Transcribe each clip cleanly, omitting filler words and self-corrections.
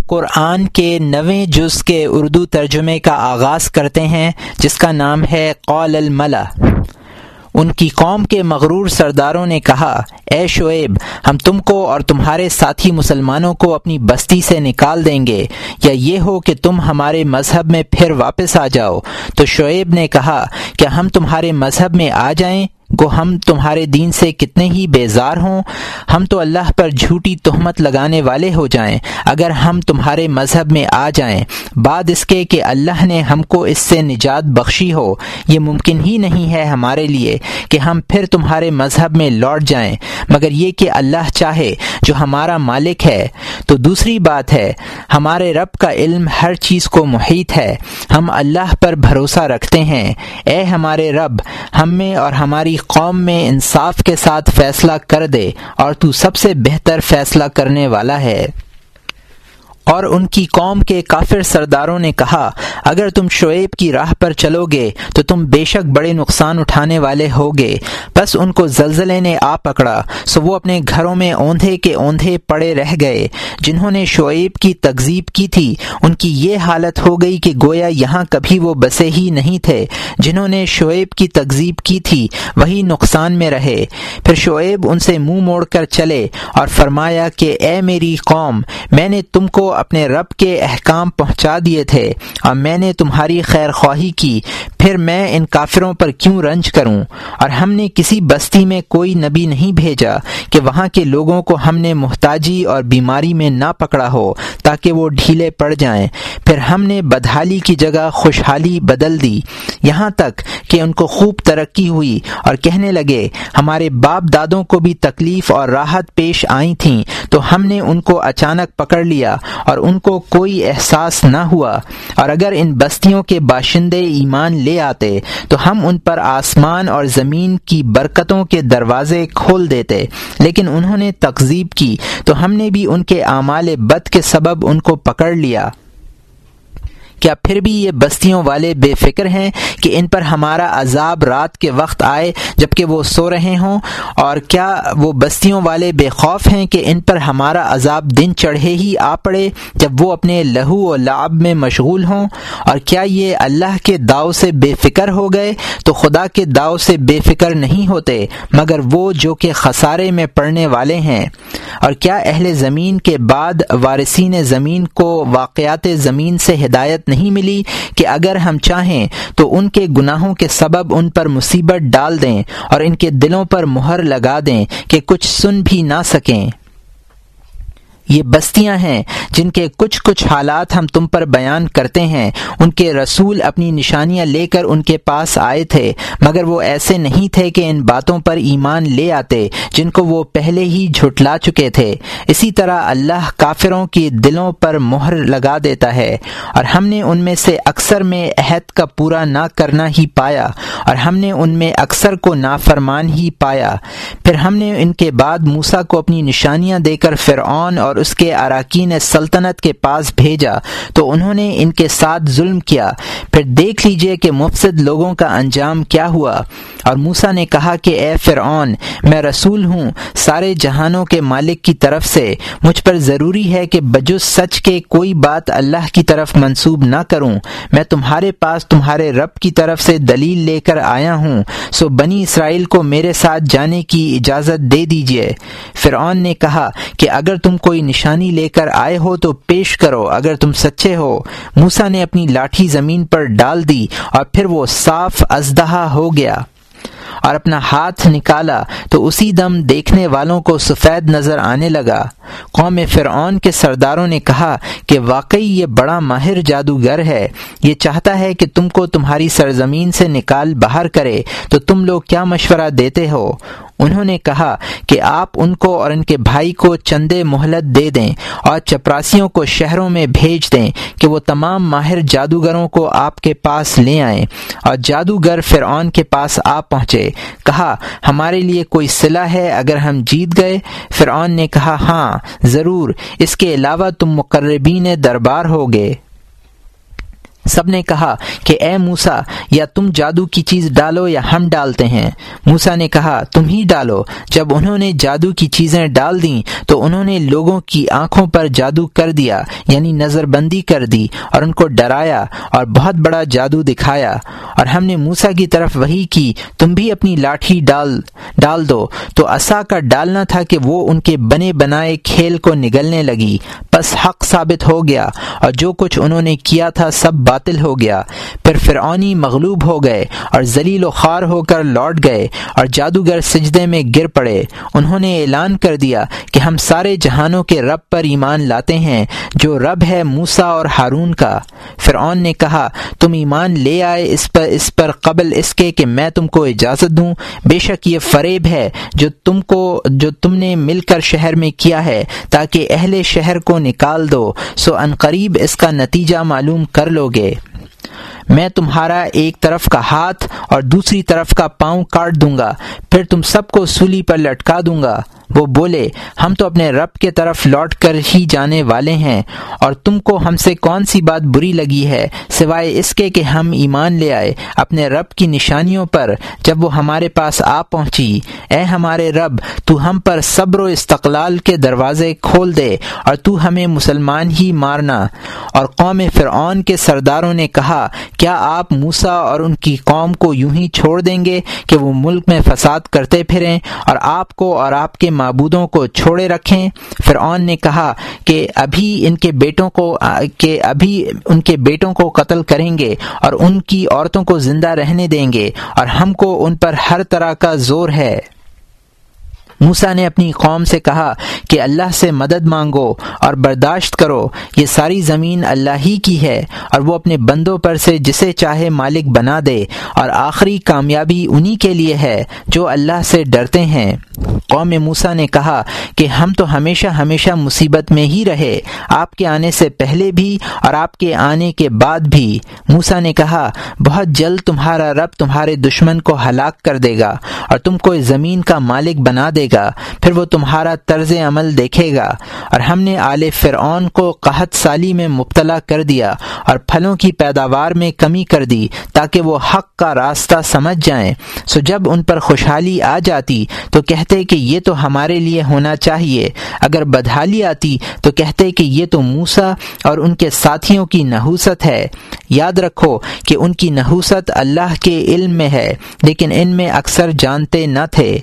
قرآن کے 9ویں جز کے اردو ترجمے کا آغاز کرتے ہیں، جس کا نام ہے قول الملا۔ ان کی قوم کے مغرور سرداروں نے کہا، اے شعیب، ہم تم کو اور تمہارے ساتھی مسلمانوں کو اپنی بستی سے نکال دیں گے، یا یہ ہو کہ تم ہمارے مذہب میں پھر واپس آ جاؤ۔ تو شعیب نے کہا، کیا ہم تمہارے مذہب میں آ جائیں؟ گو ہم تمہارے دین سے کتنے ہی بیزار ہوں، ہم تو اللہ پر جھوٹی تہمت لگانے والے ہو جائیں اگر ہم تمہارے مذہب میں آ جائیں، بعد اس کے کہ اللہ نے ہم کو اس سے نجات بخشی ہو۔ یہ ممکن ہی نہیں ہے ہمارے لیے کہ ہم پھر تمہارے مذہب میں لوٹ جائیں، مگر یہ کہ اللہ چاہے جو ہمارا مالک ہے۔ تو دوسری بات ہے، ہمارے رب کا علم ہر چیز کو محیط ہے، ہم اللہ پر بھروسہ رکھتے ہیں۔ اے ہمارے رب، ہم میں اور ہماری قوم میں انصاف کے ساتھ فیصلہ کر دے، اور تو سب سے بہتر فیصلہ کرنے والا ہے۔ اور ان کی قوم کے کافر سرداروں نے کہا، اگر تم شعیب کی راہ پر چلو گے تو تم بے شک بڑے نقصان اٹھانے والے ہوگے۔ بس ان کو زلزلے نے آ پکڑا، سو وہ اپنے گھروں میں اوندھے کے اوندھے پڑے رہ گئے۔ جنہوں نے شعیب کی تکذیب کی تھی، ان کی یہ حالت ہو گئی کہ گویا یہاں کبھی وہ بسے ہی نہیں تھے۔ جنہوں نے شعیب کی تکذیب کی تھی وہی نقصان میں رہے۔ پھر شعیب ان سے منہ موڑ کر چلے اور فرمایا کہ اے میری قوم، میں نے تم کو اپنے رب کے احکام پہنچا دیے تھے اور میں نے تمہاری خیر خواہی کی، پھر میں ان کافروں پر کیوں رنج کروں؟ اور ہم نے کسی بستی میں کوئی نبی نہیں بھیجا کہ وہاں کے لوگوں کو ہم نے محتاجی اور بیماری میں نہ پکڑا ہو تاکہ وہ ڈھیلے پڑ جائیں۔ پھر ہم نے بدحالی کی جگہ خوشحالی بدل دی، یہاں تک کہ ان کو خوب ترقی ہوئی اور کہنے لگے، ہمارے باپ دادوں کو بھی تکلیف اور راحت پیش آئی تھیں تو ہم نے ان کو اچانک پکڑ لیا اور ان کو کوئی احساس نہ ہوا۔ اور اگر ان بستیوں کے باشندے ایمان لے آتے تو ہم ان پر آسمان اور زمین کی برکتوں کے دروازے کھول دیتے، لیکن انہوں نے تکذیب کی تو ہم نے بھی ان کے اعمال بد کے سبب ان کو پکڑ لیا۔ کیا پھر بھی یہ بستیوں والے بے فکر ہیں کہ ان پر ہمارا عذاب رات کے وقت آئے جبکہ وہ سو رہے ہوں؟ اور کیا وہ بستیوں والے بے خوف ہیں کہ ان پر ہمارا عذاب دن چڑھے ہی آ پڑے جب وہ اپنے لہو و لعب میں مشغول ہوں؟ اور کیا یہ اللہ کے داؤ سے بے فکر ہو گئے تو خدا کے داؤ سے بے فکر نہیں ہوتے مگر وہ جو کہ خسارے میں پڑنے والے ہیں۔ اور کیا اہل زمین کے بعد وارثین زمین کو واقعات زمین سے ہدایت نہیں ملی کہ اگر ہم چاہیں تو ان کے گناہوں کے سبب ان پر مصیبت ڈال دیں اور ان کے دلوں پر مہر لگا دیں کہ کچھ سن بھی نہ سکیں؟ یہ بستیاں ہیں جن کے کچھ حالات ہم تم پر بیان کرتے ہیں۔ ان کے رسول اپنی نشانیاں لے کر ان کے پاس آئے تھے، مگر وہ ایسے نہیں تھے کہ ان باتوں پر ایمان لے آتے جن کو وہ پہلے ہی جھٹلا چکے تھے۔ اسی طرح اللہ کافروں کی دلوں پر مہر لگا دیتا ہے، اور ہم نے ان میں سے اکثر میں عہد کا پورا نہ کرنا ہی پایا، اور ہم نے ان میں اکثر کو نافرمان ہی پایا۔ پھر ہم نے ان کے بعد موسیٰ کو اپنی نشانیاں دے کر فرعون اور اس کے اراکین سلطنت کے پاس بھیجا تو انہوں نے ان کے ساتھ ظلم کیا۔ پھر دیکھ لیجئے کہ مفسد لوگوں کا انجام کیا ہوا۔ اور موسیٰ نے کہا کہ اے فرعون، میں رسول ہوں سارے جہانوں کے مالک کی طرف سے، مجھ پر ضروری ہے کہ بجز سچ کے کوئی بات اللہ کی طرف منسوب نہ کروں۔ میں تمہارے پاس تمہارے رب کی طرف سے دلیل لے کر آیا ہوں، سو بنی اسرائیل کو میرے ساتھ جانے کی اجازت دے دیجئے۔ فرعون نے کہا کہ اگر تم کوئی نشانی لے کر آئے ہو تو پیش کرو اگر تم سچے ہو۔ موسیٰ نے اپنی لاٹھی زمین پر ڈال دی اور پھر وہ صاف اژدہا ہو گیا، اور اپنا ہاتھ نکالا تو اسی دم دیکھنے والوں کو سفید نظر آنے لگا۔ قوم فرعون کے سرداروں نے کہا کہ واقعی یہ بڑا ماہر جادوگر ہے، یہ چاہتا ہے کہ تم کو تمہاری سرزمین سے نکال باہر کرے، تو تم لوگ کیا مشورہ دیتے ہو؟ انہوں نے کہا کہ آپ ان کو اور ان کے بھائی کو چندے مہلت دے دیں اور چپراسیوں کو شہروں میں بھیج دیں کہ وہ تمام ماہر جادوگروں کو آپ کے پاس لے آئیں۔ اور جادوگر فرعون کے پاس آ پہنچے۔ کہا، ہمارے لیے کوئی صلہ ہے اگر ہم جیت گئے؟ فرعون نے کہا، ہاں ضرور، اس کے علاوہ تم مقربین دربار ہوگے۔ سب نے کہا کہ اے موسیٰ، یا تم جادو کی چیز ڈالو یا ہم ڈالتے ہیں۔ موسیٰ نے کہا تم ہی ڈالو۔ جب انہوں نے جادو کی چیزیں ڈال دیں تو انہوں نے لوگوں کی آنکھوں پر جادو کر دیا، یعنی نظر بندی کر دی، اور ان کو ڈرایا اور بہت بڑا جادو دکھایا۔ اور ہم نے موسیٰ کی طرف وحی کی تم بھی اپنی لاٹھی ڈال دو، تو عصا کا ڈالنا تھا کہ وہ ان کے بنے بنائے کھیل کو نگلنے لگی، پس حق ثابت ہو گیا اور جو کچھ انہوں نے کیا تھا سب باطل ہو گیا۔ پھر فرعونی مغلوب ہو گئے اور ذلیل و خوار ہو کر لوٹ گئے، اور جادوگر سجدے میں گر پڑے۔ انہوں نے اعلان کر دیا کہ ہم سارے جہانوں کے رب پر ایمان لاتے ہیں، جو رب ہے موسیٰ اور ہارون کا۔ فرعون نے کہا تم ایمان لے آئے اس پر قبل اس کے کہ میں تم کو اجازت دوں؟ بے شک یہ فریب ہے جو تم نے مل کر شہر میں کیا ہے تاکہ اہل شہر کو نکال دو، سو عنقریب اس کا نتیجہ معلوم کر لو گے۔ میں تمہارا ایک طرف کا ہاتھ اور دوسری طرف کا پاؤں کاٹ دوں گا، پھر تم سب کو سولی پر لٹکا دوں گا۔ وہ بولے ہم تو اپنے رب کے طرف لوٹ کر ہی جانے والے ہیں، اور تم کو ہم سے کون سی بات بری لگی ہے سوائے اس کے کہ ہم ایمان لے آئے اپنے رب کی نشانیوں پر جب وہ ہمارے پاس آ پہنچی۔ اے ہمارے رب، تو ہم پر صبر و استقلال کے دروازے کھول دے اور تو ہمیں مسلمان ہی مارنا۔ اور قوم فرعون کے سرداروں نے کہا کیا آپ موسیٰ اور ان کی قوم کو یوں ہی چھوڑ دیں گے کہ وہ ملک میں فساد کرتے پھریں اور آپ کو اور آپ کے معبودوں کو چھوڑے رکھیں؟ فرعون نے کہا کہ ابھی ان کے بیٹوں کو قتل کریں گے اور ان کی عورتوں کو زندہ رہنے دیں گے، اور ہم کو ان پر ہر طرح کا زور ہے۔ موسیٰ نے اپنی قوم سے کہا کہ اللہ سے مدد مانگو اور برداشت کرو، یہ ساری زمین اللہ ہی کی ہے، اور وہ اپنے بندوں پر سے جسے چاہے مالک بنا دے، اور آخری کامیابی انہی کے لیے ہے جو اللہ سے ڈرتے ہیں۔ قوم موسیٰ نے کہا کہ ہم تو ہمیشہ ہمیشہ مصیبت میں ہی رہے، آپ کے آنے سے پہلے بھی اور آپ کے آنے کے بعد بھی۔ موسیٰ نے کہا بہت جلد تمہارا رب تمہارے دشمن کو ہلاک کر دے گا اور تم کو اس زمین کا مالک بنا دے گا، پھر وہ تمہارا طرز عمل دیکھے گا۔ اور ہم نے آل فرعون کو قحط سالی میں مبتلا کر دیا اور پھلوں کی پیداوار میں کمی کر دی تاکہ وہ حق کا راستہ سمجھ جائیں، سو جب ان پر خوشحالی آ جاتی تو کہتے کہ یہ تو ہمارے لیے ہونا چاہیے، اگر بدحالی آتی تو کہتے کہ یہ تو موسیٰ اور ان کے ساتھیوں کی نحوست ہے۔ یاد رکھو کہ ان کی نحوست اللہ کے علم میں ہے، لیکن ان میں اکثر جانتے نہ تھے۔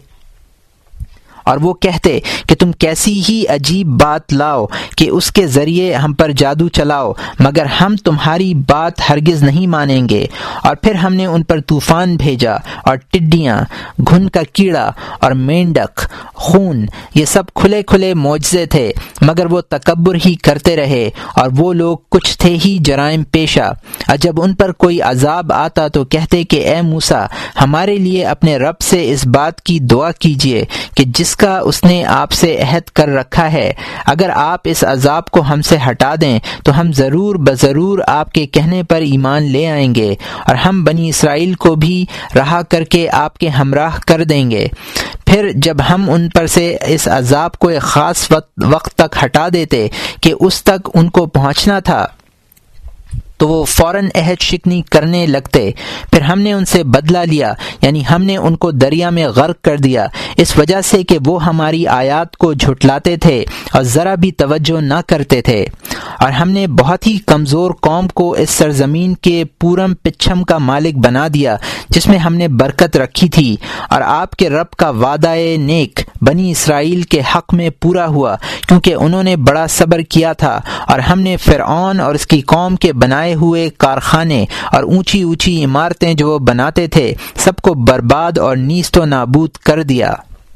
اور وہ کہتے کہ تم کیسی ہی عجیب بات لاؤ کہ اس کے ذریعے ہم پر جادو چلاؤ، مگر ہم تمہاری بات ہرگز نہیں مانیں گے۔ اور پھر ہم نے ان پر طوفان بھیجا اور ٹڈیاں، گھن کا کیڑا اور مینڈک، خون، یہ سب کھلے کھلے معجزے تھے، مگر وہ تکبر ہی کرتے رہے، اور وہ لوگ کچھ تھے ہی جرائم پیشہ۔ اور جب ان پر کوئی عذاب آتا تو کہتے کہ اے موسیٰ، ہمارے لیے اپنے رب سے اس بات کی دعا کیجیے کہ جس کا اس نے آپ سے عہد کر رکھا ہے، اگر آپ اس عذاب کو ہم سے ہٹا دیں تو ہم ضرور بضرور آپ کے کہنے پر ایمان لے آئیں گے، اور ہم بنی اسرائیل کو بھی رہا کر کے آپ کے ہمراہ کر دیں گے۔ پھر جب ہم ان پر سے اس عذاب کو ایک خاص وقت تک ہٹا دیتے کہ اس تک ان کو پہنچنا تھا، تو وہ فوراً عہد شکنی کرنے لگتے۔ پھر ہم نے ان سے بدلہ لیا، یعنی ہم نے ان کو دریا میں غرق کر دیا، اس وجہ سے کہ وہ ہماری آیات کو جھٹلاتے تھے اور ذرا بھی توجہ نہ کرتے تھے۔ اور ہم نے بہت ہی کمزور قوم کو اس سرزمین کے پورم پچھم کا مالک بنا دیا جس میں ہم نے برکت رکھی تھی، اور آپ کے رب کا وعدہ نیک بنی اسرائیل کے حق میں پورا ہوا، کیونکہ انہوں نے بڑا صبر کیا تھا، اور ہم نے فرعون اور اس کی قوم کے بنائے ہوئے کارخانے اور اونچی اونچی عمارتیں جو وہ بناتے تھے سب کو برباد اور نیست و نابود کر دیا۔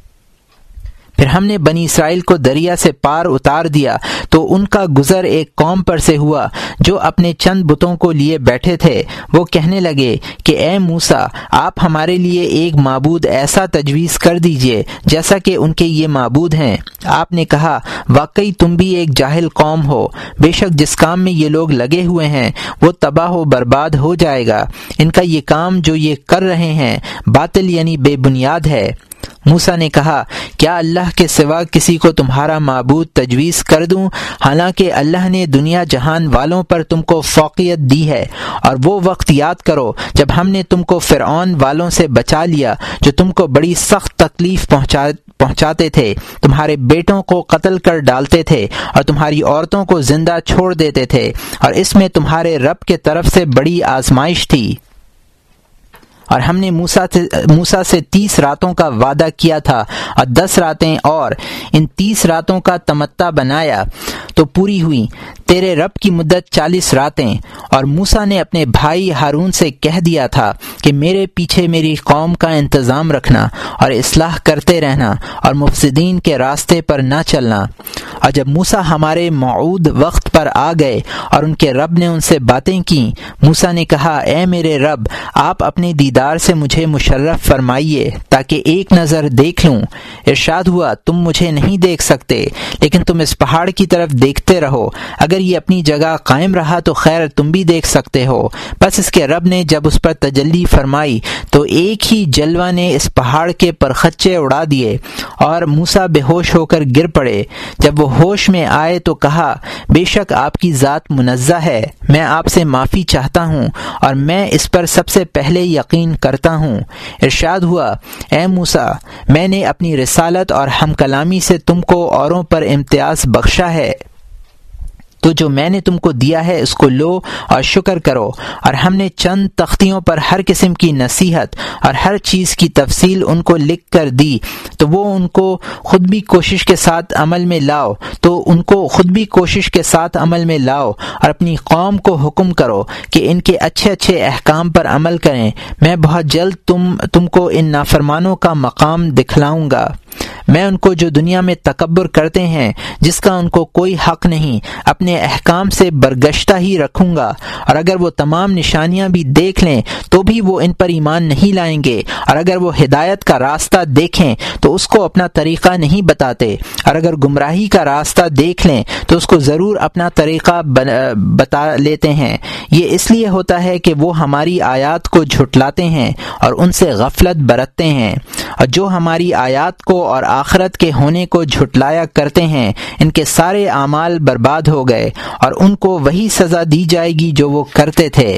پھر ہم نے بنی اسرائیل کو دریا سے پار اتار دیا تو ان کا گزر ایک قوم پر سے ہوا جو اپنے چند بتوں کو لیے بیٹھے تھے۔ وہ کہنے لگے کہ اے موسیٰ، آپ ہمارے لیے ایک معبود ایسا تجویز کر دیجئے جیسا کہ ان کے یہ معبود ہیں۔ آپ نے کہا واقعی تم بھی ایک جاہل قوم ہو، بے شک جس کام میں یہ لوگ لگے ہوئے ہیں وہ تباہ و برباد ہو جائے گا۔ ان کا یہ کام جو یہ کر رہے ہیں باطل یعنی بے بنیاد ہے۔ موسیٰ نے کہا کیا اللہ کے سوا کسی کو تمہارا معبود تجویز کر دوں، حالانکہ اللہ نے دنیا جہان والوں پر تم کو فوقیت دی ہے، اور وہ وقت یاد کرو جب ہم نے تم کو فرعون والوں سے بچا لیا جو تم کو بڑی سخت تکلیف پہنچاتے تھے، تمہارے بیٹوں کو قتل کر ڈالتے تھے اور تمہاری عورتوں کو زندہ چھوڑ دیتے تھے، اور اس میں تمہارے رب کے طرف سے بڑی آزمائش تھی۔ اور ہم نے موسیٰ سے 30 راتوں کا وعدہ کیا تھا اور 10 راتیں اور ان 30 راتوں کا تمتع بنایا تو پوری ہوئی۔ تیرے رب کی مدت 40 راتیں۔ اور موسیٰ نے اپنے بھائی ہارون سے کہہ دیا تھا کہ میرے پیچھے میری قوم کا انتظام رکھنا اور اصلاح کرتے رہنا اور مفسدین کے راستے پر نہ چلنا۔ اور جب موسیٰ ہمارے موعود وقت پر آ گئے اور ان کے رب نے ان سے باتیں کیں، موسیٰ نے کہا اے میرے رب، آپ اپنے دیدار سے مجھے مشرف فرمائیے تاکہ ایک نظر دیکھ لوں۔ ارشاد ہوا تم مجھے نہیں دیکھ سکتے، لیکن تم اس پہاڑ کی طرف دیکھتے رہو، اگر یہ اپنی جگہ قائم رہا تو خیر تم بھی دیکھ سکتے ہو۔ بس اس کے رب نے جب اس پر تجلی فرمائی تو ایک ہی جلوہ نے اس پہاڑ کے پرخچے اڑا دیے اور موسیٰ بے ہوش ہو کر گر پڑے۔ جب وہ ہوش میں آئے تو کہا بے شک آپ کی ذات منزہ ہے، میں آپ سے معافی چاہتا ہوں اور میں اس پر سب سے پہلے یقین کرتا ہوں۔ ارشاد ہوا اے موسیٰ، میں نے اپنی رسالت اور ہم کلامی سے تم کو اوروں پر امتیاز بخشا ہے، تو جو میں نے تم کو دیا ہے اس کو لو اور شکر کرو۔ اور ہم نے چند تختیوں پر ہر قسم کی نصیحت اور ہر چیز کی تفصیل ان کو لکھ کر دی، تو وہ ان کو خود بھی کوشش کے ساتھ عمل میں لاؤ اور اپنی قوم کو حکم کرو کہ ان کے اچھے اچھے احکام پر عمل کریں۔ میں بہت جلد تم کو ان نافرمانوں کا مقام دکھلاؤں گا۔ میں ان کو جو دنیا میں تکبر کرتے ہیں جس کا ان کو کوئی حق نہیں، اپنے احکام سے برگشتہ ہی رکھوں گا، اور اگر وہ تمام نشانیاں بھی دیکھ لیں تو بھی وہ ان پر ایمان نہیں لائیں گے، اور اگر وہ ہدایت کا راستہ دیکھیں تو اس کو اپنا طریقہ نہیں بتاتے، اور اگر گمراہی کا راستہ دیکھ لیں تو اس کو ضرور اپنا طریقہ بتا لیتے ہیں۔ یہ اس لیے ہوتا ہے کہ وہ ہماری آیات کو جھٹلاتے ہیں اور ان سے غفلت برتتے ہیں، اور جو ہماری آیات کو اور آخرت کے ہونے کو جھٹلایا کرتے ہیں ان کے سارے اعمال برباد ہو گئے، اور ان کو وہی سزا دی جائے گی جو وہ کرتے تھے۔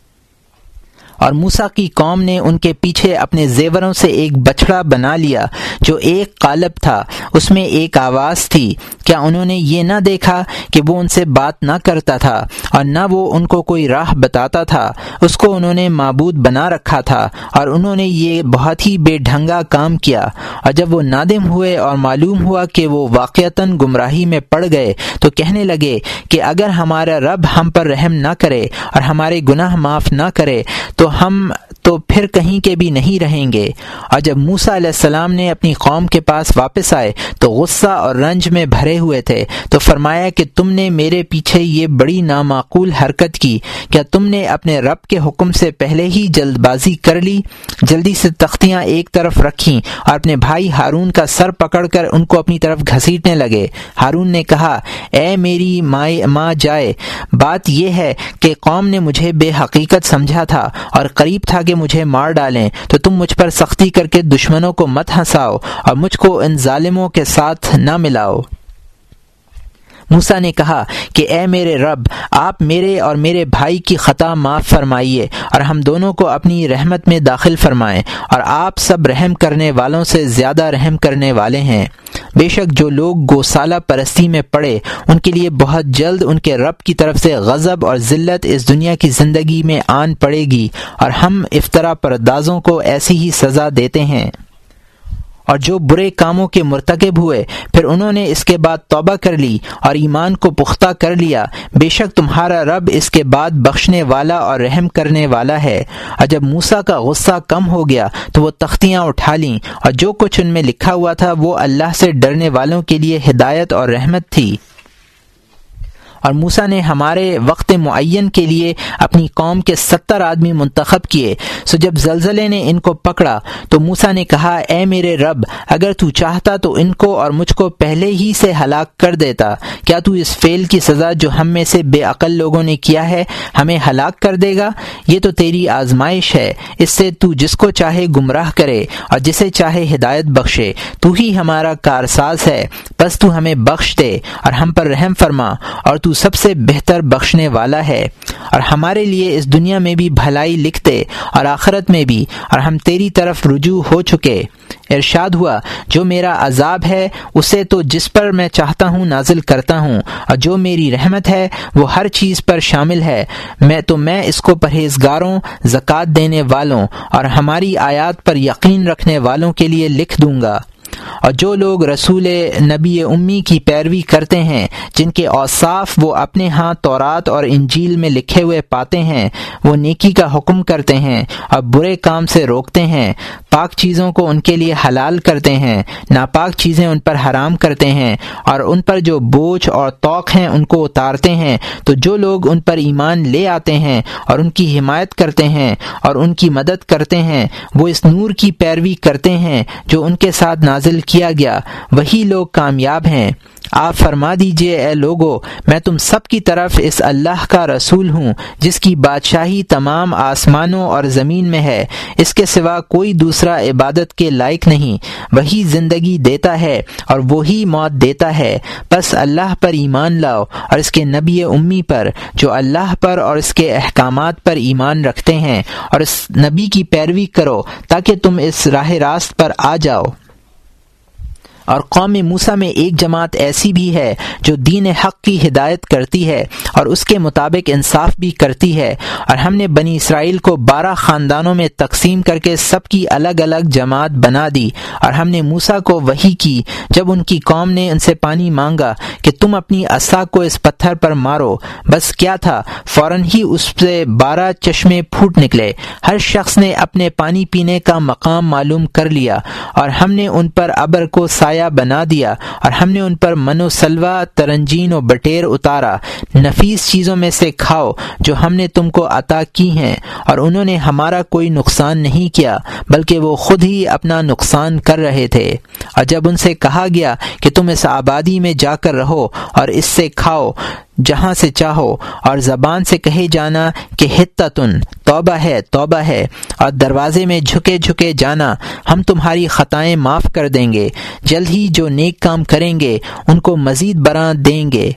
اور موسیٰ کی قوم نے ان کے پیچھے اپنے زیوروں سے ایک بچڑا بنا لیا جو ایک قالب تھا، اس میں ایک آواز تھی۔ کیا انہوں نے یہ نہ دیکھا کہ وہ ان سے بات نہ کرتا تھا اور نہ وہ ان کو کوئی راہ بتاتا تھا؟ اس کو انہوں نے معبود بنا رکھا تھا، اور انہوں نے یہ بہت ہی بے ڈھنگا کام کیا۔ اور جب وہ نادم ہوئے اور معلوم ہوا کہ وہ واقعتاً گمراہی میں پڑ گئے تو کہنے لگے کہ اگر ہمارا رب ہم پر رحم نہ کرے اور ہمارے گناہ معاف نہ کرے تو ہم تو پھر کہیں کے بھی نہیں رہیں گے۔ اور جب موسیٰ علیہ السلام نے اپنی قوم کے پاس واپس آئے تو غصہ اور رنج میں بھرے ہوئے تھے، تو فرمایا کہ تم نے میرے پیچھے یہ بڑی نامعقول حرکت کی، کیا تم نے اپنے رب کے حکم سے پہلے ہی جلد بازی کر لی؟ جلدی سے تختیاں ایک طرف رکھیں اور اپنے بھائی ہارون کا سر پکڑ کر ان کو اپنی طرف گھسیٹنے لگے۔ ہارون نے کہا اے میری ماں جائے، بات یہ ہے کہ قوم نے مجھے بے حقیقت سمجھا تھا اور قریب تھا کہ مجھے مار ڈالیں، تو تم مجھ پر سختی کر کے دشمنوں کو مت ہنساؤ اور مجھ کو ان ظالموں کے ساتھ نہ ملاؤ۔ موسیٰ نے کہا کہ اے میرے رب، آپ میرے اور میرے بھائی کی خطا معاف فرمائیے اور ہم دونوں کو اپنی رحمت میں داخل فرمائیں، اور آپ سب رحم کرنے والوں سے زیادہ رحم کرنے والے ہیں۔ بے شک جو لوگ گوسالہ پرستی میں پڑے ان کے لیے بہت جلد ان کے رب کی طرف سے غضب اور ذلت اس دنیا کی زندگی میں آن پڑے گی، اور ہم افطرا پردازوں کو ایسی ہی سزا دیتے ہیں۔ اور جو برے کاموں کے مرتکب ہوئے پھر انہوں نے اس کے بعد توبہ کر لی اور ایمان کو پختہ کر لیا، بے شک تمہارا رب اس کے بعد بخشنے والا اور رحم کرنے والا ہے۔ اور جب موسیٰ کا غصہ کم ہو گیا تو وہ تختیاں اٹھا لیں، اور جو کچھ ان میں لکھا ہوا تھا وہ اللہ سے ڈرنے والوں کے لیے ہدایت اور رحمت تھی۔ اور موسیٰ نے ہمارے وقت معین کے لیے اپنی قوم کے 70 آدمی منتخب کیے۔ سو جب زلزلے نے ان کو پکڑا تو موسیٰ نے کہا، اے میرے رب، اگر تو چاہتا تو ان کو اور مجھ کو پہلے ہی سے ہلاک کر دیتا۔ کیا تو اس فعل کی سزا جو ہم میں سے بے عقل لوگوں نے کیا ہے ہمیں ہلاک کر دے گا؟ یہ تو تیری آزمائش ہے، اس سے تو جس کو چاہے گمراہ کرے اور جسے چاہے ہدایت بخشے۔ تو ہی ہمارا کارساز ہے، بس تو ہمیں بخش دے اور ہم پر رحم فرما، اور تو سب سے بہتر بخشنے والا ہے، اور ہمارے لیے اس دنیا میں بھی بھلائی لکھ دے اور آخرت میں بھی، اور ہم تیری طرف رجوع ہو چکے۔ ارشاد ہوا، جو میرا عذاب ہے اسے تو جس پر میں چاہتا ہوں نازل کرتا ہوں، اور جو میری رحمت ہے وہ ہر چیز پر شامل ہے۔ میں اس کو پرہیزگاروں، زکوٰۃ دینے والوں اور ہماری آیات پر یقین رکھنے والوں کے لیے لکھ دوں گا۔ اور جو لوگ رسول نبی امی کی پیروی کرتے ہیں، جن کے اوصاف وہ اپنے ہاں تورات اور انجیل میں لکھے ہوئے پاتے ہیں، وہ نیکی کا حکم کرتے ہیں اور برے کام سے روکتے ہیں، پاک چیزوں کو ان کے لیے حلال کرتے ہیں، ناپاک چیزیں ان پر حرام کرتے ہیں، اور ان پر جو بوجھ اور طوق ہیں ان کو اتارتے ہیں، تو جو لوگ ان پر ایمان لے آتے ہیں اور ان کی حمایت کرتے ہیں اور ان کی مدد کرتے ہیں، وہ اس نور کی پیروی کرتے ہیں جو ان کے ساتھ نازل کیا گیا، وہی لوگ کامیاب ہیں۔ آپ فرما دیجئے، اے لوگو، میں تم سب کی طرف اس اللہ کا رسول ہوں جس کی بادشاہی تمام آسمانوں اور زمین میں ہے، اس کے سوا کوئی دوسرا عبادت کے لائق نہیں، وہی زندگی دیتا ہے اور وہی موت دیتا ہے، بس اللہ پر ایمان لاؤ اور اس کے نبی امی پر، جو اللہ پر اور اس کے احکامات پر ایمان رکھتے ہیں، اور اس نبی کی پیروی کرو تاکہ تم اس راہ راست پر آ جاؤ۔ اور قوم موسیٰ میں ایک جماعت ایسی بھی ہے جو دین حق کی ہدایت کرتی ہے اور اس کے مطابق انصاف بھی کرتی ہے، اور ہم نے بنی اسرائیل کو 12 خاندانوں میں تقسیم کر کے سب کی الگ الگ جماعت بنا دی، اور ہم نے موسیٰ کو وحی کی جب ان کی قوم نے ان سے پانی مانگا کہ تم اپنی عصا کو اس پتھر پر مارو، بس کیا تھا، فوراً ہی اس سے 12 چشمے پھوٹ نکلے، ہر شخص نے اپنے پانی پینے کا مقام معلوم کر لیا، اور ہم نے ان پر ابر کو سایہ بنا دیا، اور ہم نے ان پر من و سلوہ، ترنجین و بٹیر اتارا، نفیس چیزوں میں سے کھاؤ جو ہم نے تم کو عطا کی ہیں، اور انہوں نے ہمارا کوئی نقصان نہیں کیا بلکہ وہ خود ہی اپنا نقصان کر رہے تھے۔ اور جب ان سے کہا گیا کہ تم اس آبادی میں جا کر رہو اور اس سے کھاؤ جہاں سے چاہو، اور زبان سے کہے جانا کہ حتتن، توبہ ہے توبہ ہے، اور دروازے میں جھکے جھکے جانا، ہم تمہاری خطائیں معاف کر دیں گے، جلد ہی جو نیک کام کریں گے ان کو مزید برآں دیں گے۔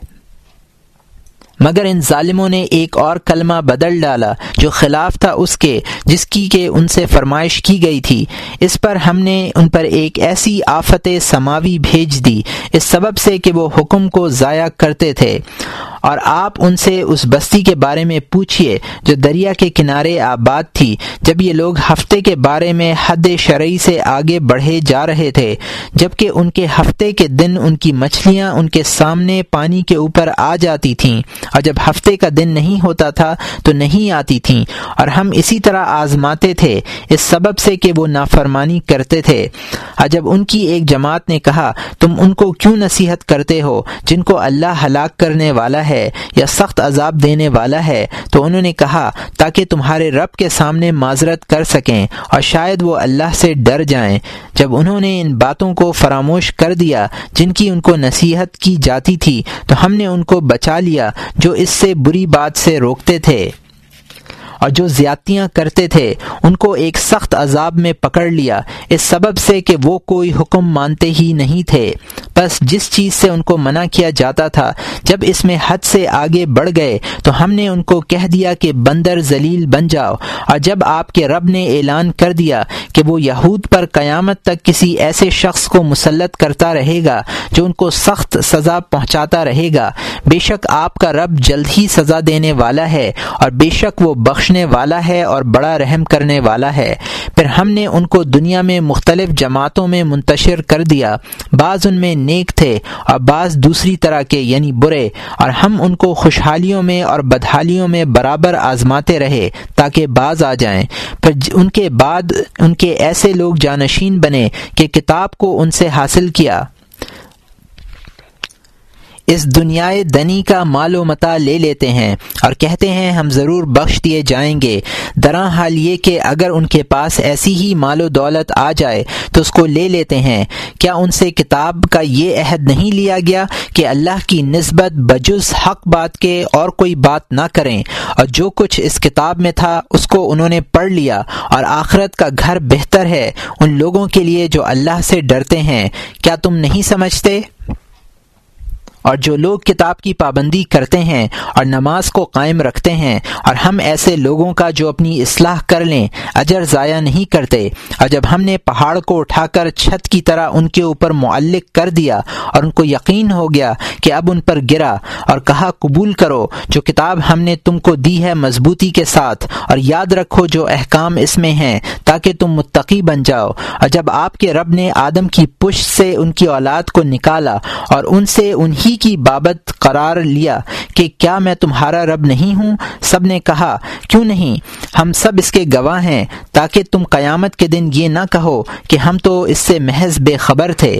مگر ان ظالموں نے ایک اور کلمہ بدل ڈالا جو خلاف تھا اس کے جس کی کہ ان سے فرمائش کی گئی تھی، اس پر ہم نے ان پر ایک ایسی آفت سماوی بھیج دی اس سبب سے کہ وہ حکم کو ضائع کرتے تھے۔ اور آپ ان سے اس بستی کے بارے میں پوچھئے جو دریا کے کنارے آباد تھی، جب یہ لوگ ہفتے کے بارے میں حد شرعی سے آگے بڑھے جا رہے تھے، جبکہ ان کے ہفتے کے دن ان کی مچھلیاں ان کے سامنے پانی کے اوپر آ جاتی تھیں، اور جب ہفتے کا دن نہیں ہوتا تھا تو نہیں آتی تھیں، اور ہم اسی طرح آزماتے تھے اس سبب سے کہ وہ نافرمانی کرتے تھے۔ اور جب ان کی ایک جماعت نے کہا، تم ان کو کیوں نصیحت کرتے ہو جن کو اللہ ہلاک کرنے والا ہے یا سخت عذاب دینے والا ہے، تو انہوں نے کہا تاکہ تمہارے رب کے سامنے معذرت کر سکیں اور شاید وہ اللہ سے ڈر جائیں۔ جب انہوں نے ان باتوں کو فراموش کر دیا جن کی ان کو نصیحت کی جاتی تھی، تو ہم نے ان کو بچا لیا جو اس سے بری بات سے روکتے تھے، اور جو زیادتیاں کرتے تھے ان کو ایک سخت عذاب میں پکڑ لیا اس سبب سے کہ وہ کوئی حکم مانتے ہی نہیں تھے۔ بس جس چیز سے ان کو منع کیا جاتا تھا جب اس میں حد سے آگے بڑھ گئے تو ہم نے ان کو کہہ دیا کہ بندر ذلیل بن جاؤ، اور جب آپ کے رب نے اعلان کر دیا کہ وہ یہود پر قیامت تک کسی ایسے شخص کو مسلط کرتا رہے گا جو ان کو سخت سزا پہنچاتا رہے گا، بے شک آپ کا رب جلد ہی سزا دینے والا ہے اور بے شک وہ بخشنے والا ہے اور بڑا رحم کرنے والا ہے۔ پھر ہم نے ان کو دنیا میں مختلف جماعتوں میں منتشر کر دیا، بعض ان میں نیک تھے اور بعض دوسری طرح کے یعنی برے، اور ہم ان کو خوشحالیوں میں اور بدحالیوں میں برابر آزماتے رہے تاکہ باز آ جائیں۔ پھر ان کے بعد ان کے ایسے لوگ جانشین بنے کہ کتاب کو ان سے حاصل کیا۔ اس دنیائے دنی کا مال و متاع لے لیتے ہیں اور کہتے ہیں ہم ضرور بخش دیے جائیں گے، درا حال یہ کہ اگر ان کے پاس ایسی ہی مال و دولت آ جائے تو اس کو لے لیتے ہیں۔ کیا ان سے کتاب کا یہ عہد نہیں لیا گیا کہ اللہ کی نسبت بجز حق بات کے اور کوئی بات نہ کریں، اور جو کچھ اس کتاب میں تھا اس کو انہوں نے پڑھ لیا، اور آخرت کا گھر بہتر ہے ان لوگوں کے لیے جو اللہ سے ڈرتے ہیں۔ کیا تم نہیں سمجھتے؟ اور جو لوگ کتاب کی پابندی کرتے ہیں اور نماز کو قائم رکھتے ہیں، اور ہم ایسے لوگوں کا جو اپنی اصلاح کر لیں اجر ضائع نہیں کرتے۔ اور جب ہم نے پہاڑ کو اٹھا کر چھت کی طرح ان کے اوپر معلق کر دیا اور ان کو یقین ہو گیا کہ اب ان پر گرا، اور کہا قبول کرو جو کتاب ہم نے تم کو دی ہے مضبوطی کے ساتھ، اور یاد رکھو جو احکام اس میں ہیں تاکہ تم متقی بن جاؤ۔ اور جب آپ کے رب نے آدم کی پشت سے ان کی اولاد کو نکالا اور ان سے انہی کی بابت قرار لیا کہ کیا میں تمہارا رب نہیں ہوں، سب نے کہا کیوں نہیں، ہم سب اس کے گواہ ہیں، تاکہ تم قیامت کے دن یہ نہ کہو کہ ہم تو اس سے محض بے خبر تھے،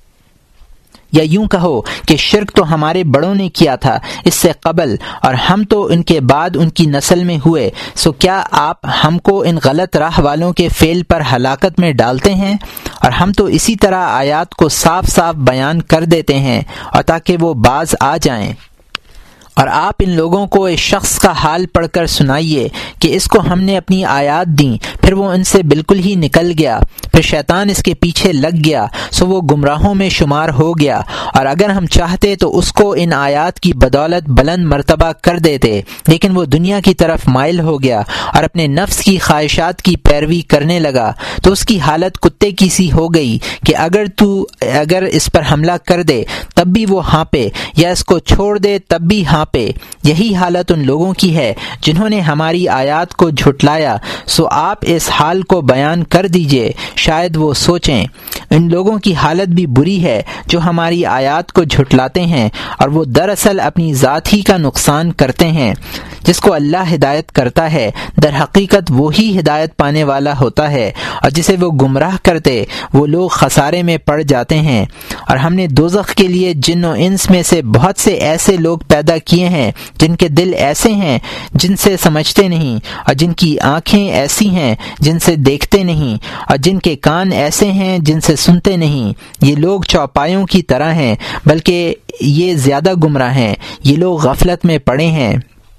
یا یوں کہو کہ شرک تو ہمارے بڑوں نے کیا تھا اس سے قبل، اور ہم تو ان کے بعد ان کی نسل میں ہوئے، سو کیا آپ ہم کو ان غلط راہ والوں کے فعل پر ہلاکت میں ڈالتے ہیں؟ اور ہم تو اسی طرح آیات کو صاف صاف بیان کر دیتے ہیں، اور تاکہ وہ باز آ جائیں۔ اور آپ ان لوگوں کو اس شخص کا حال پڑھ کر سنائیے کہ اس کو ہم نے اپنی آیات دیں، پھر وہ ان سے بالکل ہی نکل گیا، پھر شیطان اس کے پیچھے لگ گیا، سو وہ گمراہوں میں شمار ہو گیا۔ اور اگر ہم چاہتے تو اس کو ان آیات کی بدولت بلند مرتبہ کر دیتے، لیکن وہ دنیا کی طرف مائل ہو گیا اور اپنے نفس کی خواہشات کی پیروی کرنے لگا، تو اس کی حالت کتے کی سی ہو گئی کہ اگر اس پر حملہ کر دے تب بھی وہ ہانپے، یا اس کو چھوڑ دے تب بھی ہانپے۔ یہی حالت ان لوگوں کی ہے جنہوں نے ہماری آیات کو جھٹلایا، سو آپ اس حال کو بیان کر دیجئے، شاید وہ سوچیں۔ ان لوگوں کی حالت بھی بری ہے جو ہماری آیات کو جھٹلاتے ہیں، اور وہ دراصل اپنی ذات ہی کا نقصان کرتے ہیں۔ جس کو اللہ ہدایت کرتا ہے در حقیقت وہی ہدایت پانے والا ہوتا ہے، اور جسے وہ گمراہ کرتے وہ لوگ خسارے میں پڑ جاتے ہیں۔ اور ہم نے دوزخ کے لیے جن و انس میں سے بہت سے ایسے لوگ پیدا کیے ہیں جن کے دل ایسے ہیں جن سے سمجھتے نہیں، اور جن کی آنکھیں ایسی ہیں جن سے دیکھتے نہیں، اور جن کے کان ایسے ہیں جن سے سنتے نہیں۔ یہ لوگ چوپایوں کی طرح ہیں، بلکہ یہ زیادہ گمراہ ہیں۔ یہ لوگ غفلت میں پڑے ہیں،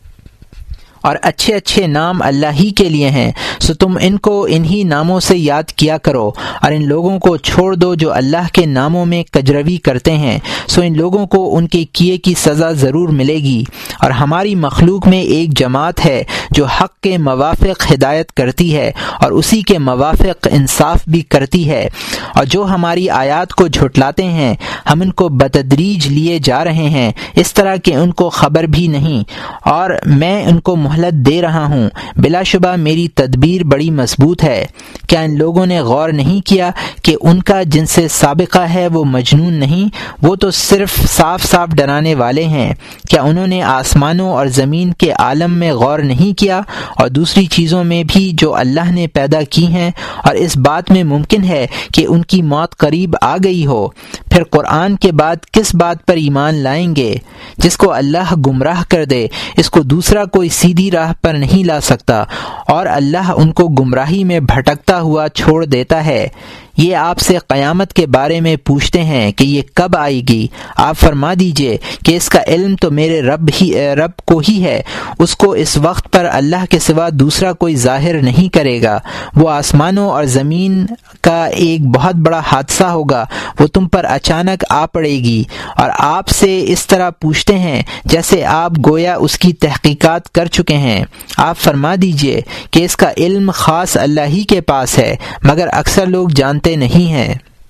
اور اچھے اچھے نام اللہ ہی کے لیے ہیں، سو تم ان کو انہی ناموں سے یاد کیا کرو، اور ان لوگوں کو چھوڑ دو جو اللہ کے ناموں میں کجروی کرتے ہیں، سو ان لوگوں کو ان کے کیے کی سزا ضرور ملے گی۔ اور ہماری مخلوق میں ایک جماعت ہے جو حق کے موافق ہدایت کرتی ہے اور اسی کے موافق انصاف بھی کرتی ہے، اور جو ہماری آیات کو جھٹلاتے ہیں ہم ان کو بتدریج لیے جا رہے ہیں، اس طرح کہ ان کو خبر بھی نہیں، اور میں ان کو مہلت دے رہا ہوں، بلا شبہ میری تدبیر بڑی مضبوط ہے۔ کیا ان لوگوں نے غور نہیں کیا کہ ان کا جن سے سابقہ ہے وہ مجنون نہیں، وہ تو صرف صاف صاف ڈرانے والے ہیں؟ کیا انہوں نے آسمانوں اور زمین کے عالم میں غور نہیں کیا، اور دوسری چیزوں میں بھی جو اللہ نے پیدا کی ہیں، اور اس بات میں ممکن ہے کہ ان کی موت قریب آ گئی ہو؟ پھر قرآن کے بعد کس بات پر ایمان لائیں گے؟ جس کو اللہ گمراہ کر دے اس کو دوسرا کوئی سیدھی راہ پر نہیں لا سکتا، اور اللہ ان کو گمراہی میں بھٹکتا ہوا چھوڑ دیتا ہے۔ یہ آپ سے قیامت کے بارے میں پوچھتے ہیں کہ یہ کب آئے گی، آپ فرما دیجئے کہ اس کا علم تو میرے رب کو ہی ہے، اس کو اس وقت پر اللہ کے سوا دوسرا کوئی ظاہر نہیں کرے گا۔ وہ آسمانوں اور زمین کا ایک بہت بڑا حادثہ ہوگا، وہ تم پر اچانک آ پڑے گی، اور آپ سے اس طرح پوچھتے ہیں جیسے آپ گویا اس کی تحقیقات کر چکے ہیں۔ آپ فرما دیجئے کہ اس کا علم خاص اللہ ہی کے پاس ہے، مگر اکثر لوگ جانتے نہیں ہیں۔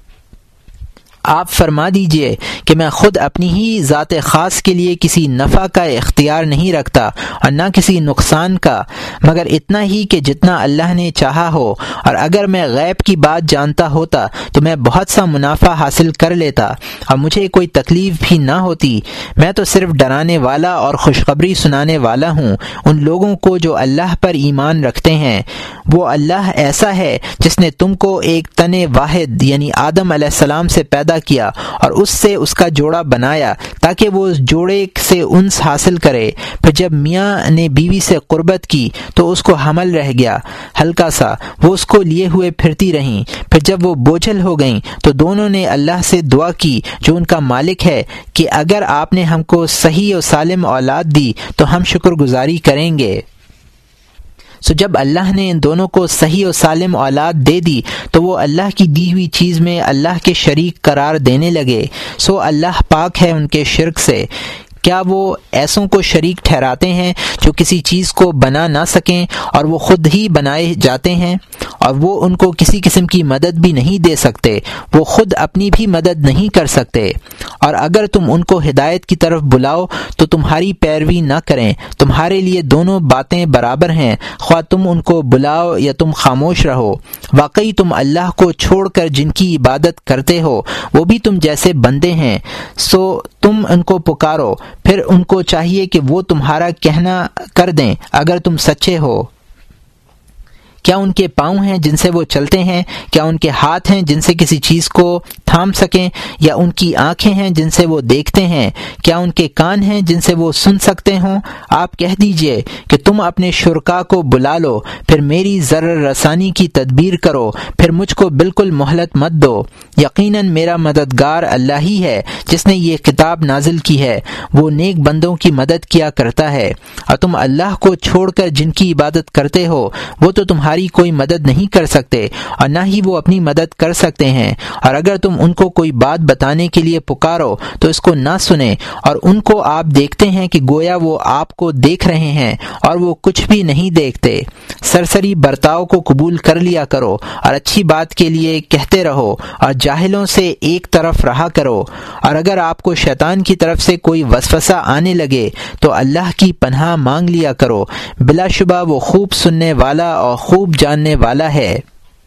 آپ فرما دیجئے کہ میں خود اپنی ہی ذات خاص کے لیے کسی نفع کا اختیار نہیں رکھتا اور نہ کسی نقصان کا، مگر اتنا ہی کہ جتنا اللہ نے چاہا ہو، اور اگر میں غیب کی بات جانتا ہوتا تو میں بہت سا منافع حاصل کر لیتا اور مجھے کوئی تکلیف بھی نہ ہوتی۔ میں تو صرف ڈرانے والا اور خوشخبری سنانے والا ہوں ان لوگوں کو جو اللہ پر ایمان رکھتے ہیں۔ وہ اللہ ایسا ہے جس نے تم کو ایک تن واحد یعنی آدم علیہ السلام سے پیدا پیدا کیا اور اس سے اس کا جوڑا بنایا تاکہ وہ اس جوڑے سے انس حاصل کرے۔ پھر جب میاں نے بیوی سے قربت کی تو اس کو حمل رہ گیا ہلکا سا، وہ اس کو لیے ہوئے پھرتی رہیں۔ پھر جب وہ بوجھل ہو گئیں تو دونوں نے اللہ سے دعا کی جو ان کا مالک ہے کہ اگر آپ نے ہم کو صحیح و سالم اولاد دی تو ہم شکر گزاری کریں گے۔ جب اللہ نے ان دونوں کو صحیح و سالم اولاد دے دی تو وہ اللہ کی دی ہوئی چیز میں اللہ کے شریک قرار دینے لگے۔ اللہ پاک ہے ان کے شرک سے۔ کیا وہ ایسوں کو شریک ٹھہراتے ہیں جو کسی چیز کو بنا نہ سکیں اور وہ خود ہی بنائے جاتے ہیں، اور وہ ان کو کسی قسم کی مدد بھی نہیں دے سکتے، وہ خود اپنی بھی مدد نہیں کر سکتے۔ اور اگر تم ان کو ہدایت کی طرف بلاؤ تو تمہاری پیروی نہ کریں، تمہارے لیے دونوں باتیں برابر ہیں، خواہ تم ان کو بلاؤ یا تم خاموش رہو۔ واقعی تم اللہ کو چھوڑ کر جن کی عبادت کرتے ہو وہ بھی تم جیسے بندے ہیں، تم ان کو پکارو، پھر ان کو چاہیے کہ وہ تمہارا کہنا کر دیں اگر تم سچے ہو۔ کیا ان کے پاؤں ہیں جن سے وہ چلتے ہیں؟ کیا ان کے ہاتھ ہیں جن سے کسی چیز کو تھام سکیں؟ یا ان کی آنکھیں ہیں جن سے وہ دیکھتے ہیں؟ کیا ان کے کان ہیں جن سے وہ سن سکتے ہوں؟ آپ کہہ دیجئے کہ تم اپنے شرکا کو بلا لو، پھر میری ضرر رسانی کی تدبیر کرو، پھر مجھ کو بالکل مہلت مت دو۔ یقیناً میرا مددگار اللہ ہی ہے جس نے یہ کتاب نازل کی ہے، وہ نیک بندوں کی مدد کیا کرتا ہے۔ اور تم اللہ کو چھوڑ کر جن کی عبادت کرتے ہو وہ تو تمہاری کوئی مدد نہیں کر سکتے اور نہ ہی وہ اپنی مدد کر سکتے ہیں، اور اگر تم ان کو کوئی بات بتانے کے لیے پکارو تو اس کو نہ سنیں، اور ان کو آپ دیکھتے ہیں کہ گویا وہ آپ کو دیکھ رہے ہیں اور وہ کچھ بھی نہیں دیکھتے۔ سرسری برتاؤ کو قبول کر لیا کرو اور اچھی بات کے لیے کہتے رہو اور جاہلوں سے ایک طرف رہا کرو، اور اگر آپ کو شیطان کی طرف سے کوئی وسوسہ آنے لگے تو اللہ کی پناہ مانگ لیا کرو، بلا شبہ وہ خوب سننے والا اور خوب جاننے والا ہے۔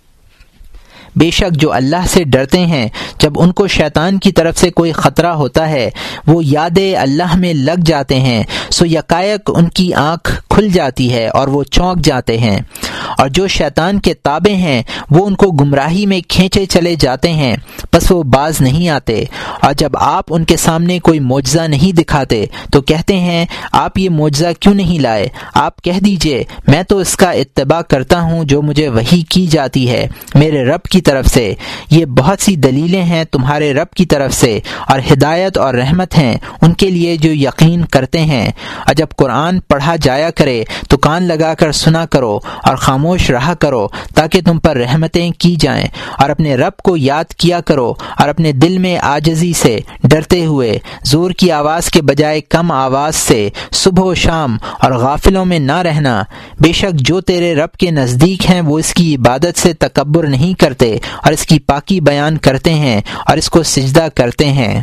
بے شک جو اللہ سے ڈرتے ہیں جب ان کو شیطان کی طرف سے کوئی خطرہ ہوتا ہے وہ یاد اللہ میں لگ جاتے ہیں، سو یکایک ان کی آنکھ کھل جاتی ہے اور وہ چونک جاتے ہیں۔ اور جو شیطان کے تابع ہیں وہ ان کو گمراہی میں کھینچے چلے جاتے ہیں، پس وہ باز نہیں آتے۔ اور جب آپ ان کے سامنے کوئی معجزہ نہیں دکھاتے تو کہتے ہیں آپ یہ معجزہ کیوں نہیں لائے؟ آپ کہہ دیجئے میں تو اس کا اتباع کرتا ہوں جو مجھے وحی کی جاتی ہے میرے رب کی طرف سے۔ یہ بہت سی دلیلیں ہیں تمہارے رب کی طرف سے، اور ہدایت اور رحمت ہیں ان کے لیے جو یقین کرتے ہیں۔ اور جب قرآن پڑھا جایا کرے تو کان لگا کر سنا کرو اور خاموش رہا کرو تاکہ تم پر رحمتیں کی جائیں، اور اپنے رب کو یاد کیا کرو اور اپنے دل میں عاجزی سے ڈرتے ہوئے زور کی آواز کے بجائے کم آواز سے صبح و شام اور غافلوں میں نہ رہنا۔ بے شک جو تیرے رب کے نزدیک ہیں وہ اس کی عبادت سے تکبر نہیں کرتے اور اس کی پاکی بیان کرتے ہیں اور اس کو سجدہ کرتے ہیں۔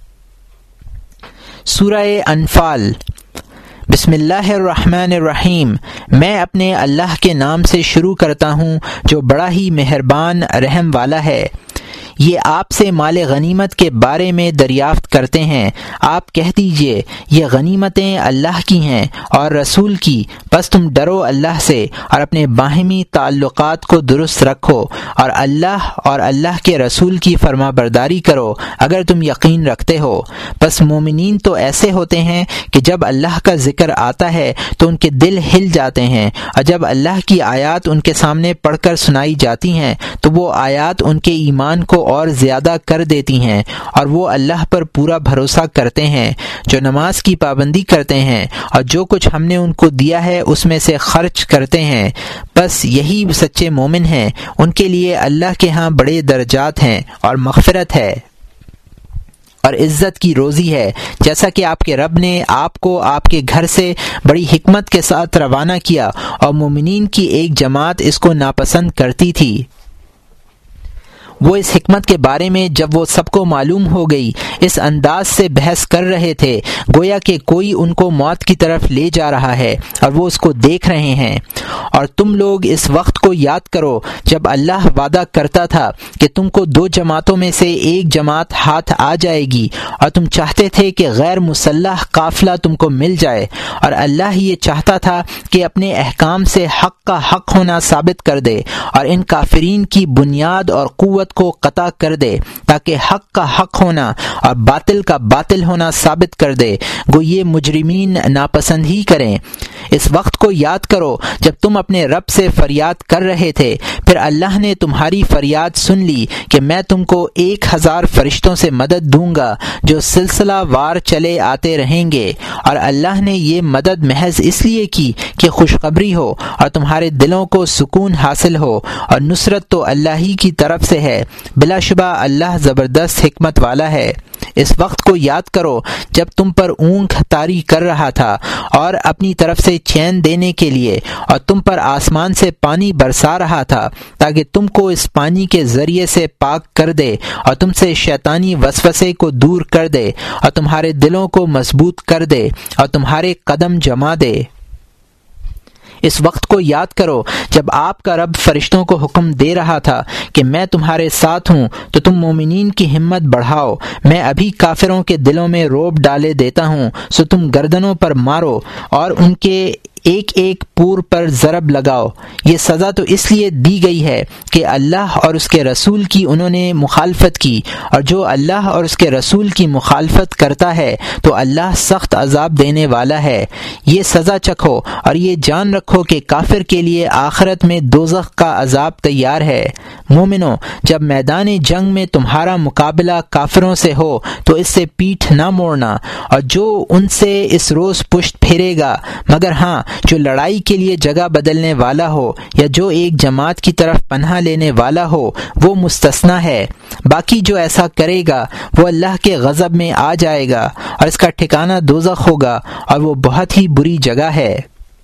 سورہ انفال۔ بسم اللہ الرحمن الرحیم۔ میں اپنے اللہ کے نام سے شروع کرتا ہوں جو بڑا ہی مہربان رحم والا ہے۔ یہ آپ سے مال غنیمت کے بارے میں دریافت کرتے ہیں، آپ کہہ دیجئے یہ غنیمتیں اللہ کی ہیں اور رسول کی، بس تم ڈرو اللہ سے اور اپنے باہمی تعلقات کو درست رکھو اور اللہ کے رسول کی فرما برداری کرو اگر تم یقین رکھتے ہو۔ بس مومنین تو ایسے ہوتے ہیں کہ جب اللہ کا ذکر آتا ہے تو ان کے دل ہل جاتے ہیں، اور جب اللہ کی آیات ان کے سامنے پڑھ کر سنائی جاتی ہیں تو وہ آیات ان کے ایمان کو اور زیادہ کر دیتی ہیں، اور وہ اللہ پر پورا بھروسہ کرتے ہیں، جو نماز کی پابندی کرتے ہیں اور جو کچھ ہم نے ان کو دیا ہے اس میں سے خرچ کرتے ہیں۔ بس یہی سچے مومن ہیں، ان کے لیے اللہ کے ہاں بڑے درجات ہیں اور مغفرت ہے اور عزت کی روزی ہے، جیسا کہ آپ کے رب نے آپ کو آپ کے گھر سے بڑی حکمت کے ساتھ روانہ کیا اور مومنین کی ایک جماعت اس کو ناپسند کرتی تھی۔ وہ اس حکمت کے بارے میں جب وہ سب کو معلوم ہو گئی اس انداز سے بحث کر رہے تھے گویا کہ کوئی ان کو موت کی طرف لے جا رہا ہے اور وہ اس کو دیکھ رہے ہیں۔ اور تم لوگ اس وقت کو یاد کرو جب اللہ وعدہ کرتا تھا کہ تم کو دو جماعتوں میں سے ایک جماعت ہاتھ آ جائے گی، اور تم چاہتے تھے کہ غیر مسلح قافلہ تم کو مل جائے، اور اللہ یہ چاہتا تھا کہ اپنے احکام سے حق کا حق ہونا ثابت کر دے اور ان کافرین کی بنیاد اور قوت نسبت کو قطع کر دے تاکہ حق کا حق ہونا اور باطل کا باطل ہونا ثابت کر دے، گو یہ مجرمین ناپسند ہی کریں۔ اس وقت کو یاد کرو جب تم اپنے رب سے فریاد کر رہے تھے، پھر اللہ نے تمہاری فریاد سن لی کہ میں تم کو 1000 فرشتوں سے مدد دوں گا جو سلسلہ وار چلے آتے رہیں گے، اور اللہ نے یہ مدد محض اس لیے کی کہ خوشخبری ہو اور تمہارے دلوں کو سکون حاصل ہو، اور نصرت تو اللہ ہی کی طرف سے ہے، بلا شبہ اللہ زبردست حکمت والا ہے۔ اس وقت کو یاد کرو جب تم پر اونگ طاری کر رہا تھا اور اپنی طرف سے چین دینے کے لیے، اور تم پر آسمان سے پانی برسا رہا تھا تاکہ تم کو اس پانی کے ذریعے سے پاک کر دے اور تم سے شیطانی وسوسے کو دور کر دے اور تمہارے دلوں کو مضبوط کر دے اور تمہارے قدم جما دے۔ اس وقت کو یاد کرو جب آپ کا رب فرشتوں کو حکم دے رہا تھا کہ میں تمہارے ساتھ ہوں، تو تم مومنین کی ہمت بڑھاؤ، میں ابھی کافروں کے دلوں میں رعب ڈالے دیتا ہوں، سو تم گردنوں پر مارو اور ان کے ایک ایک پور پر ضرب لگاؤ۔ یہ سزا تو اس لیے دی گئی ہے کہ اللہ اور اس کے رسول کی انہوں نے مخالفت کی، اور جو اللہ اور اس کے رسول کی مخالفت کرتا ہے تو اللہ سخت عذاب دینے والا ہے۔ یہ سزا چکھو اور یہ جان رکھو کہ کافر کے لیے آخرت میں دوزخ کا عذاب تیار ہے۔ مومنو، جب میدان جنگ میں تمہارا مقابلہ کافروں سے ہو تو اس سے پیٹھ نہ موڑنا، اور جو ان سے اس روز پشت پھیرے گا، مگر ہاں جو لڑائی کے لیے جگہ بدلنے والا ہو یا جو ایک جماعت کی طرف پناہ لینے والا ہو، وہ مستثنی ہے۔ باقی جو ایسا کرے گا وہ اللہ کے غضب میں آ جائے گا، اور اس کا ٹھکانہ دوزخ ہوگا، اور وہ بہت ہی بری جگہ ہے۔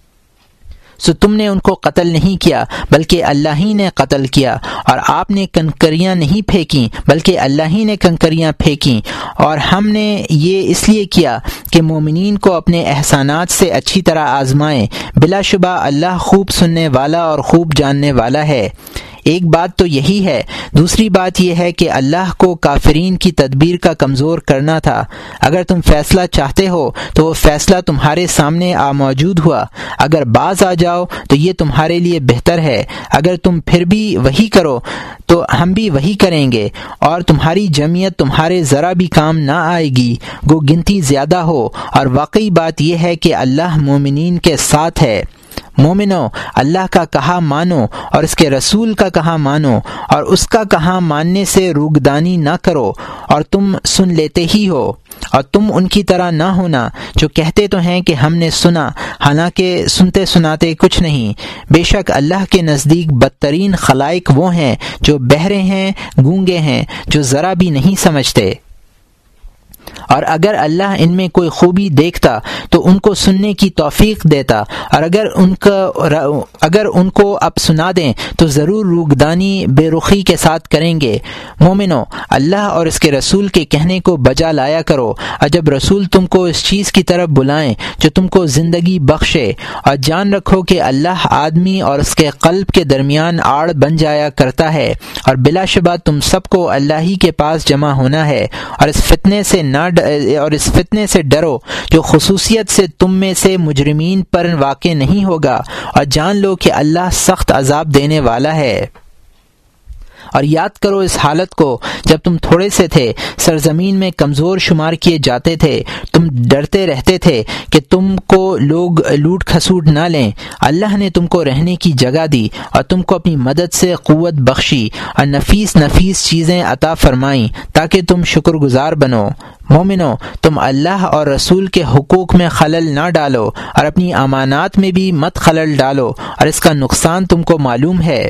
سو تم نے ان کو قتل نہیں کیا بلکہ اللہ ہی نے قتل کیا، اور آپ نے کنکریاں نہیں پھینکیں بلکہ اللہ ہی نے کنکریاں پھینکیں، اور ہم نے یہ اس لیے کیا کہ مومنین کو اپنے احسانات سے اچھی طرح آزمائیں، بلا شبہ اللہ خوب سننے والا اور خوب جاننے والا ہے۔ ایک بات تو یہی ہے، دوسری بات یہ ہے کہ اللہ کو کافرین کی تدبیر کا کمزور کرنا تھا۔ اگر تم فیصلہ چاہتے ہو تو وہ فیصلہ تمہارے سامنے موجود ہوا، اگر باز آ جاؤ تو یہ تمہارے لیے بہتر ہے، اگر تم پھر بھی وہی کرو تو ہم بھی وہی کریں گے، اور تمہاری جمعیت تمہارے ذرا بھی کام نہ آئے گی، گو گنتی زیادہ ہو، اور واقعی بات یہ ہے کہ اللہ مومنین کے ساتھ ہے۔ مومنو، اللہ کا کہا مانو اور اس کے رسول کا کہا مانو، اور اس کا کہا ماننے سے روگدانی نہ کرو، اور تم سن لیتے ہی ہو، اور تم ان کی طرح نہ ہونا جو کہتے تو ہیں کہ ہم نے سنا، حالانکہ سنتے سناتے کچھ نہیں۔ بے شک اللہ کے نزدیک بدترین خلائق وہ ہیں جو بہرے ہیں، گونگے ہیں، جو ذرا بھی نہیں سمجھتے۔ اور اگر اللہ ان میں کوئی خوبی دیکھتا تو ان کو سننے کی توفیق دیتا، اور اگر ان کو اب سنا دیں تو ضرور روگدانی بے رخی کے ساتھ کریں گے۔ مومنو، اللہ اور اس کے رسول کے کہنے کو بجا لایا کرو، اور جب رسول تم کو اس چیز کی طرف بلائیں جو تم کو زندگی بخشے، اور جان رکھو کہ اللہ آدمی اور اس کے قلب کے درمیان آڑ بن جایا کرتا ہے، اور بلا شبہ تم سب کو اللہ ہی کے پاس جمع ہونا ہے، اور اس فتنے سے ڈرو جو خصوصیت سے تم میں سے مجرمین پر واقع نہیں ہوگا، اور جان لو کہ اللہ سخت عذاب دینے والا ہے۔ اور یاد کرو اس حالت کو جب تم تھوڑے سے تھے، سرزمین میں کمزور شمار کیے جاتے تھے، تم ڈرتے رہتے تھے کہ تم کو لوگ لوٹ کھسوٹ نہ لیں۔ اللہ نے تم کو رہنے کی جگہ دی اور تم کو اپنی مدد سے قوت بخشی اور نفیس چیزیں عطا فرمائیں تاکہ تم شکر گزار بنو۔ مومنو، تم اللہ اور رسول کے حقوق میں خلل نہ ڈالو، اور اپنی امانات میں بھی مت خلل ڈالو، اور اس کا نقصان تم کو معلوم ہے۔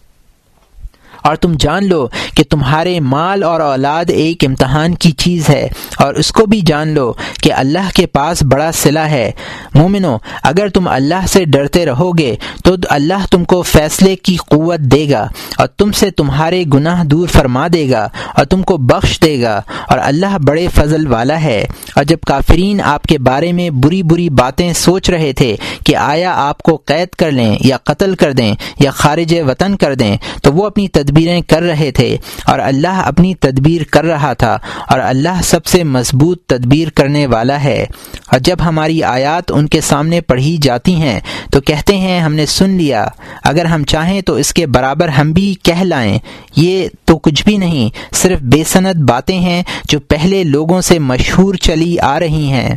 اور تم جان لو کہ تمہارے مال اور اولاد ایک امتحان کی چیز ہے، اور اس کو بھی جان لو کہ اللہ کے پاس بڑا صلہ ہے۔ مومنو، اگر تم اللہ سے ڈرتے رہو گے تو اللہ تم کو فیصلے کی قوت دے گا، اور تم سے تمہارے گناہ دور فرما دے گا، اور تم کو بخش دے گا، اور اللہ بڑے فضل والا ہے۔ اور جب کافرین آپ کے بارے میں بری بری باتیں سوچ رہے تھے کہ آیا آپ کو قید کر لیں یا قتل کر دیں یا خارج وطن کر دیں، تو وہ اپنی تدبیر تدبیریں کر رہے تھے اور اللہ اپنی تدبیر کر رہا تھا، اور اللہ سب سے مضبوط تدبیر کرنے والا ہے۔ اور جب ہماری آیات ان کے سامنے پڑھی جاتی ہیں تو کہتے ہیں ہم نے سن لیا، اگر ہم چاہیں تو اس کے برابر ہم بھی کہہ لائیں۔ یہ تو کچھ بھی نہیں، صرف بے سند باتیں ہیں جو پہلے لوگوں سے مشہور چلی آ رہی ہیں۔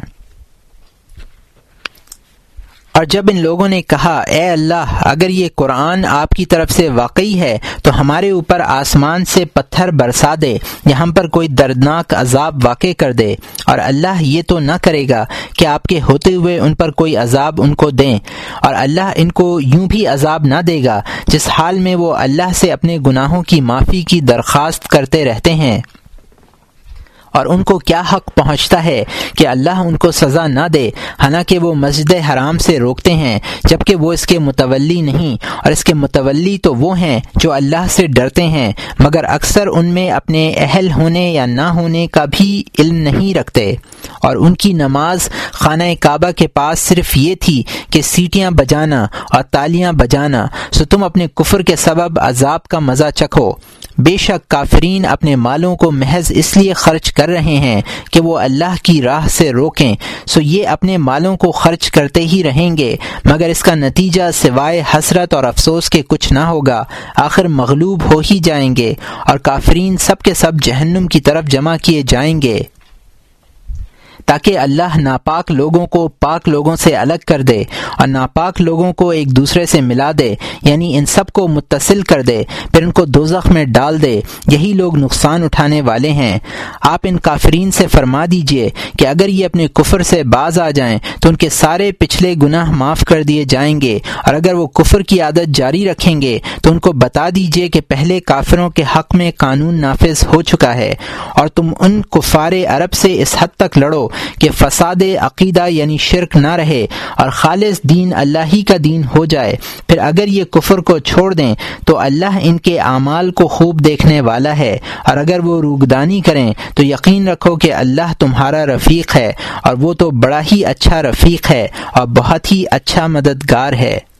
اور جب ان لوگوں نے کہا اے اللہ، اگر یہ قرآن آپ کی طرف سے واقعی ہے تو ہمارے اوپر آسمان سے پتھر برسا دے یا ہم پر کوئی دردناک عذاب واقع کر دے، اور اللہ یہ تو نہ کرے گا کہ آپ کے ہوتے ہوئے ان پر کوئی عذاب ان کو دیں، اور اللہ ان کو یوں بھی عذاب نہ دے گا جس حال میں وہ اللہ سے اپنے گناہوں کی معافی کی درخواست کرتے رہتے ہیں۔ اور ان کو کیا حق پہنچتا ہے کہ اللہ ان کو سزا نہ دے، حالانکہ وہ مسجد حرام سے روکتے ہیں جبکہ وہ اس کے متولی نہیں، اور اس کے متولی تو وہ ہیں جو اللہ سے ڈرتے ہیں، مگر اکثر ان میں اپنے اہل ہونے یا نہ ہونے کا بھی علم نہیں رکھتے۔ اور ان کی نماز خانہ کعبہ کے پاس صرف یہ تھی کہ سیٹیاں بجانا اور تالیاں بجانا، سو تم اپنے کفر کے سبب عذاب کا مزہ چکھو۔ بے شک کافرین اپنے مالوں کو محض اس لیے خرچ کر رہے ہیں کہ وہ اللہ کی راہ سے روکیں، سو یہ اپنے مالوں کو خرچ کرتے ہی رہیں گے، مگر اس کا نتیجہ سوائے حسرت اور افسوس کے کچھ نہ ہوگا، آخر مغلوب ہو ہی جائیں گے، اور کافرین سب کے سب جہنم کی طرف جمع کیے جائیں گے، تاکہ اللہ ناپاک لوگوں کو پاک لوگوں سے الگ کر دے اور ناپاک لوگوں کو ایک دوسرے سے ملا دے، یعنی ان سب کو متصل کر دے، پھر ان کو دوزخ میں ڈال دے۔ یہی لوگ نقصان اٹھانے والے ہیں۔ آپ ان کافرین سے فرما دیجئے کہ اگر یہ اپنے کفر سے باز آ جائیں تو ان کے سارے پچھلے گناہ معاف کر دیے جائیں گے، اور اگر وہ کفر کی عادت جاری رکھیں گے تو ان کو بتا دیجئے کہ پہلے کافروں کے حق میں قانون نافذ ہو چکا ہے، اور تم ان کفار عرب سے اس حد تک لڑو کہ فساد عقیدہ یعنی شرک نہ رہے اور خالص دین اللہ ہی کا دین ہو جائے۔ پھر اگر یہ کفر کو چھوڑ دیں تو اللہ ان کے اعمال کو خوب دیکھنے والا ہے، اور اگر وہ روگدانی کریں تو یقین رکھو کہ اللہ تمہارا رفیق ہے، اور وہ تو بڑا ہی اچھا رفیق ہے اور بہت ہی اچھا مددگار ہے۔